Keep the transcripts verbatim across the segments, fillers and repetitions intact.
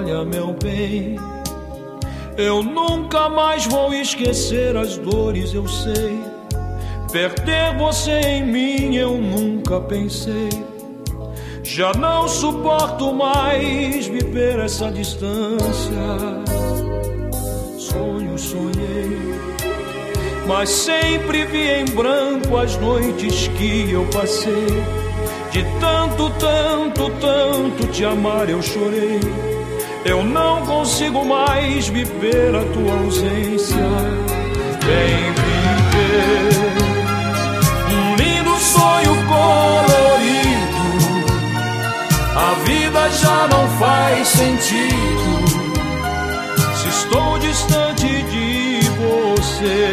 Olha, meu bem, eu nunca mais vou esquecer as dores, eu sei. Perder você em mim eu nunca pensei. Já não suporto mais viver essa distância. Sonho, sonhei, mas sempre vi em branco as noites que eu passei. De tanto, tanto, tanto te amar eu chorei. Eu não consigo mais viver a tua ausência. Vem viver um lindo sonho colorido. A vida já não faz sentido se estou distante de você.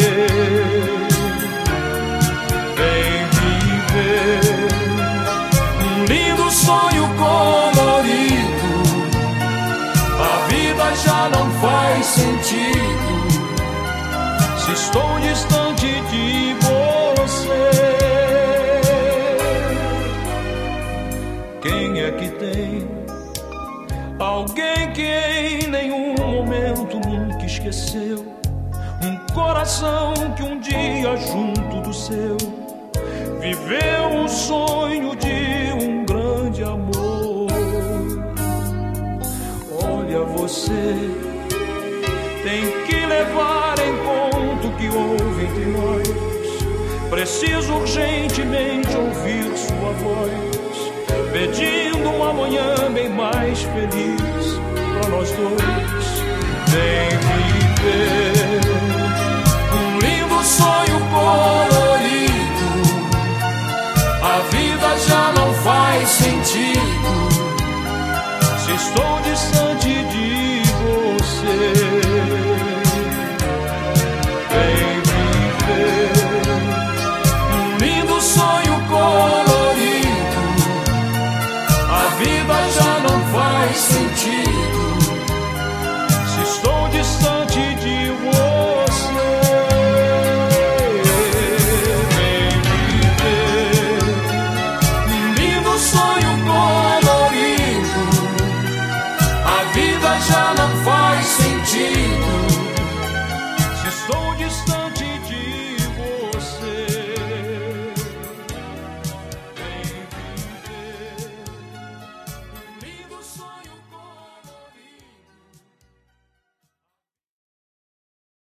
Vem viver um lindo sonho colorido. A vida já não faz sentido se estou distante de você. Quem é que tem alguém que em nenhum momento nunca esqueceu? Um coração que um dia junto do seu viveu o sonho de um grande amor. Olha, você tem que levar em conta o que houve entre nós. Preciso urgentemente ouvir sua voz, pedindo uma manhã bem mais feliz para nós dois. Vem viver um lindo sonho colorido. A vida já não faz sentido se estou distante de você. Vem viver um lindo sonho colorido. A vida já não faz sentido